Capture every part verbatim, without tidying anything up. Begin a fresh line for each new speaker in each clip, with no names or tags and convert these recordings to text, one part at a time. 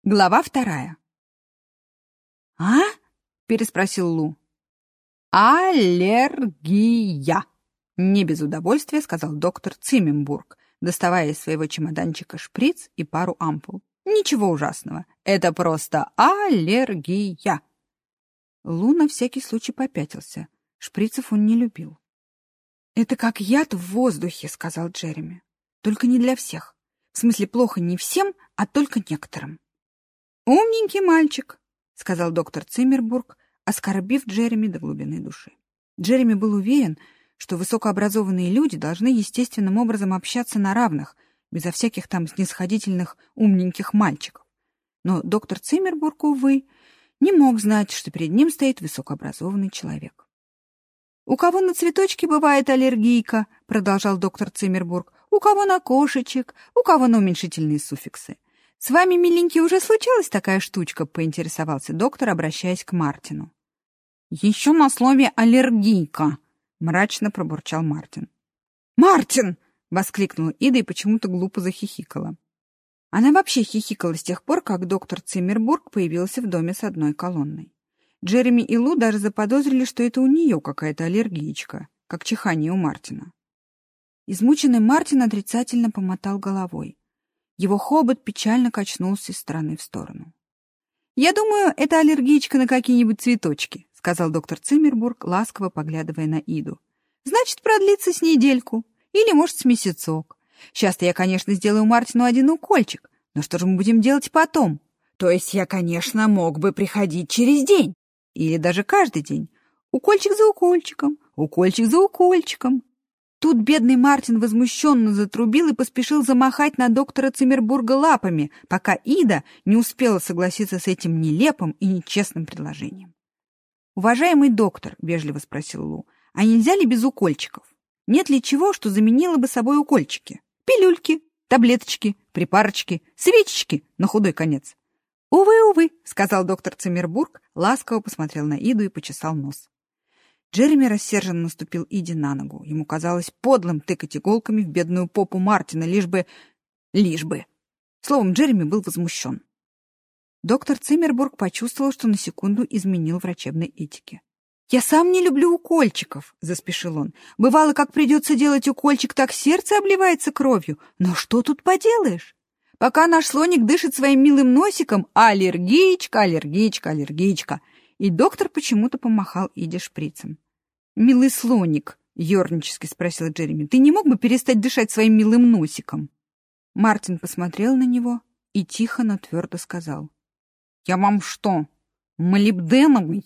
Глава вторая. «А?» — переспросил Лу. «Аллергия!» — не без удовольствия сказал доктор Циммербург, доставая из своего чемоданчика шприц и пару ампул. «Ничего ужасного. Это просто аллергия!» Лу на всякий случай попятился. Шприцев он не любил. «Это как яд в воздухе», — сказал Джереми. «Только не для всех. В смысле, плохо не всем, а только некоторым». «Умненький мальчик», — сказал доктор Циммербург, оскорбив Джереми до глубины души. Джереми был уверен, что высокообразованные люди должны естественным образом общаться на равных, безо всяких там снисходительных умненьких мальчиков. Но доктор Циммербург, увы, не мог знать, что перед ним стоит высокообразованный человек. «У кого на цветочки бывает аллергийка», — продолжал доктор Циммербург, «у кого на кошечек, у кого на уменьшительные суффиксы. С вами, миленький, уже случалась такая штучка?» — поинтересовался доктор, обращаясь к Мартину. «Еще на слове «аллергийка», — мрачно пробурчал Мартин. «Мартин!» — воскликнула Ида и почему-то глупо захихикала. Она вообще хихикала с тех пор, как доктор Циммербург появился в доме с одной колонной. Джереми и Лу даже заподозрили, что это у нее какая-то аллергиечка, как чихание у Мартина. Измученный Мартин отрицательно помотал головой. Его хобот печально качнулся из стороны в сторону. «Я думаю, это аллергичка на какие-нибудь цветочки», — сказал доктор Циммербург, ласково поглядывая на Иду. «Значит, продлится с недельку, или, может, с месяцок. Сейчас-то я, конечно, сделаю Мартину один укольчик, но что же мы будем делать потом? То есть я, конечно, мог бы приходить через день, или даже каждый день. Укольчик за укольчиком, укольчик за укольчиком». Тут бедный Мартин возмущенно затрубил и поспешил замахать на доктора Циммербурга лапами, пока Ида не успела согласиться с этим нелепым и нечестным предложением. «Уважаемый доктор», — вежливо спросил Лу, — «а нельзя ли без укольчиков? Нет ли чего, что заменило бы собой укольчики? Пилюльки, таблеточки, припарочки, свечечки на худой конец». «Увы, увы», — сказал доктор Циммербург, ласково посмотрел на Иду и почесал нос. Джереми рассерженно наступил Иде на ногу. Ему казалось подлым тыкать иголками в бедную попу Мартина, лишь бы... лишь бы... Словом, Джереми был возмущен. Доктор Циммербург почувствовал, что на секунду изменил врачебной этике. «Я сам не люблю укольчиков», — заспешил он. «Бывало, как придется делать укольчик, так сердце обливается кровью. Но что тут поделаешь? Пока наш слоник дышит своим милым носиком, аллергичка, аллергичка, аллергичка». И доктор почему-то помахал Иде шприцем. «Милый слоник», — ернически спросил Джереми, — «ты не мог бы перестать дышать своим милым носиком?» Мартин посмотрел на него и тихо, но твердо сказал: «Я вам что, молибденовый?»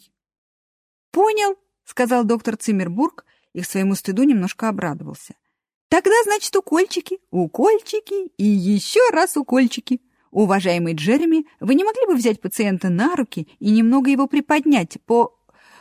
«Понял», — сказал доктор Циммербург и к своему стыду немножко обрадовался. «Тогда, значит, укольчики, укольчики и еще раз укольчики. Уважаемый Джереми, вы не могли бы взять пациента на руки и немного его приподнять по...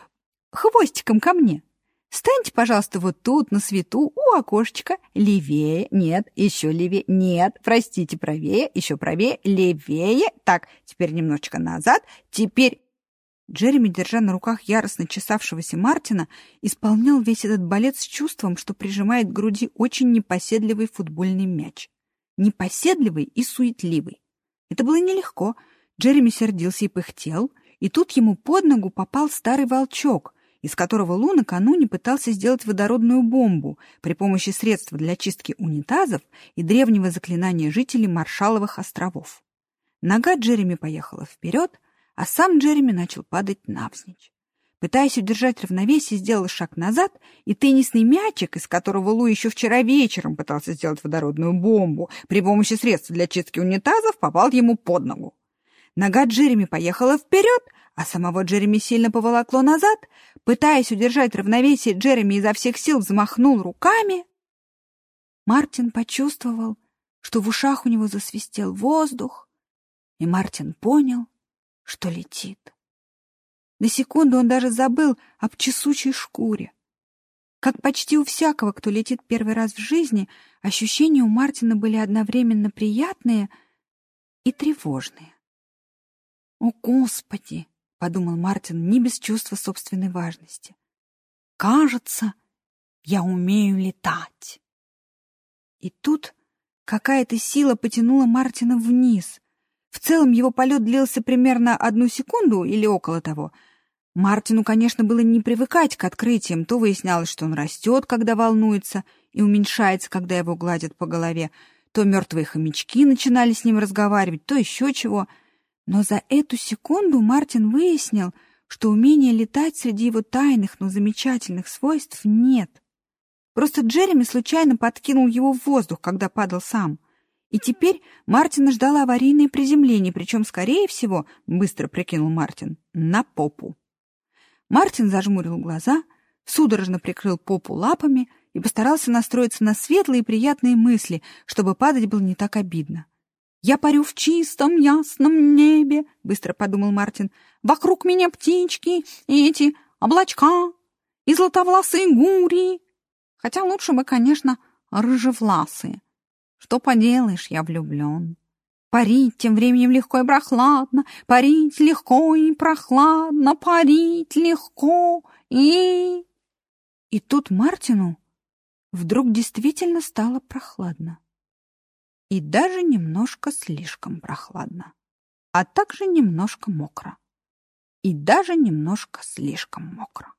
хвостиком ко мне? Станьте, пожалуйста, вот тут, на свету, у окошечка, левее, нет, еще левее, нет, простите, правее, еще правее, левее. Так, теперь немножечко назад, теперь...» Джереми, держа на руках яростно чесавшегося Мартина, исполнял весь этот балет с чувством, что прижимает к груди очень непоседливый футбольный мяч. Непоседливый и суетливый. Это было нелегко. Джереми сердился и пыхтел, и тут ему под ногу попал старый волчок, из которого Лу накануне пытался сделать водородную бомбу при помощи средства для чистки унитазов и древнего заклинания жителей Маршалловых островов. Нога Джереми поехала вперед, а сам Джереми начал падать навзничь. Пытаясь удержать равновесие, сделал шаг назад, и теннисный мячик, из которого Лу еще вчера вечером пытался сделать водородную бомбу при помощи средств для чистки унитазов, попал ему под ногу. Нога Джереми поехала вперед, а самого Джереми сильно поволокло назад. Пытаясь удержать равновесие, Джереми изо всех сил взмахнул руками. Мартин почувствовал, что в ушах у него засвистел воздух, и Мартин понял, что летит. На секунду он даже забыл об чесучей шкуре. Как почти у всякого, кто летит первый раз в жизни, ощущения у Мартина были одновременно приятные и тревожные. «О, Господи!» — подумал Мартин не без чувства собственной важности. «Кажется, я умею летать». И тут какая-то сила потянула Мартина вниз, В целом его полет длился примерно одну секунду или около того. Мартину, конечно, было не привыкать к открытиям. То выяснялось, что он растет, когда волнуется, и уменьшается, когда его гладят по голове, то мертвые хомячки начинали с ним разговаривать, то еще чего. Но за эту секунду Мартин выяснил, что умения летать среди его тайных, но замечательных свойств нет. Просто Джереми случайно подкинул его в воздух, когда падал сам. И теперь Мартина ждало аварийное приземление, причем, скорее всего, быстро прикинул Мартин, на попу. Мартин зажмурил глаза, судорожно прикрыл попу лапами и постарался настроиться на светлые и приятные мысли, чтобы падать было не так обидно. «Я парю в чистом ясном небе», — быстро подумал Мартин. «Вокруг меня птички и эти облачка, и златовласые гури. Хотя лучше бы, конечно, рыжевласые. Что поделаешь, я влюблен. Парить тем временем легко и прохладно, парить легко и прохладно, парить легко и...» И тут Мартину вдруг действительно стало прохладно. И даже немножко слишком прохладно, а также немножко мокро. И даже немножко слишком мокро.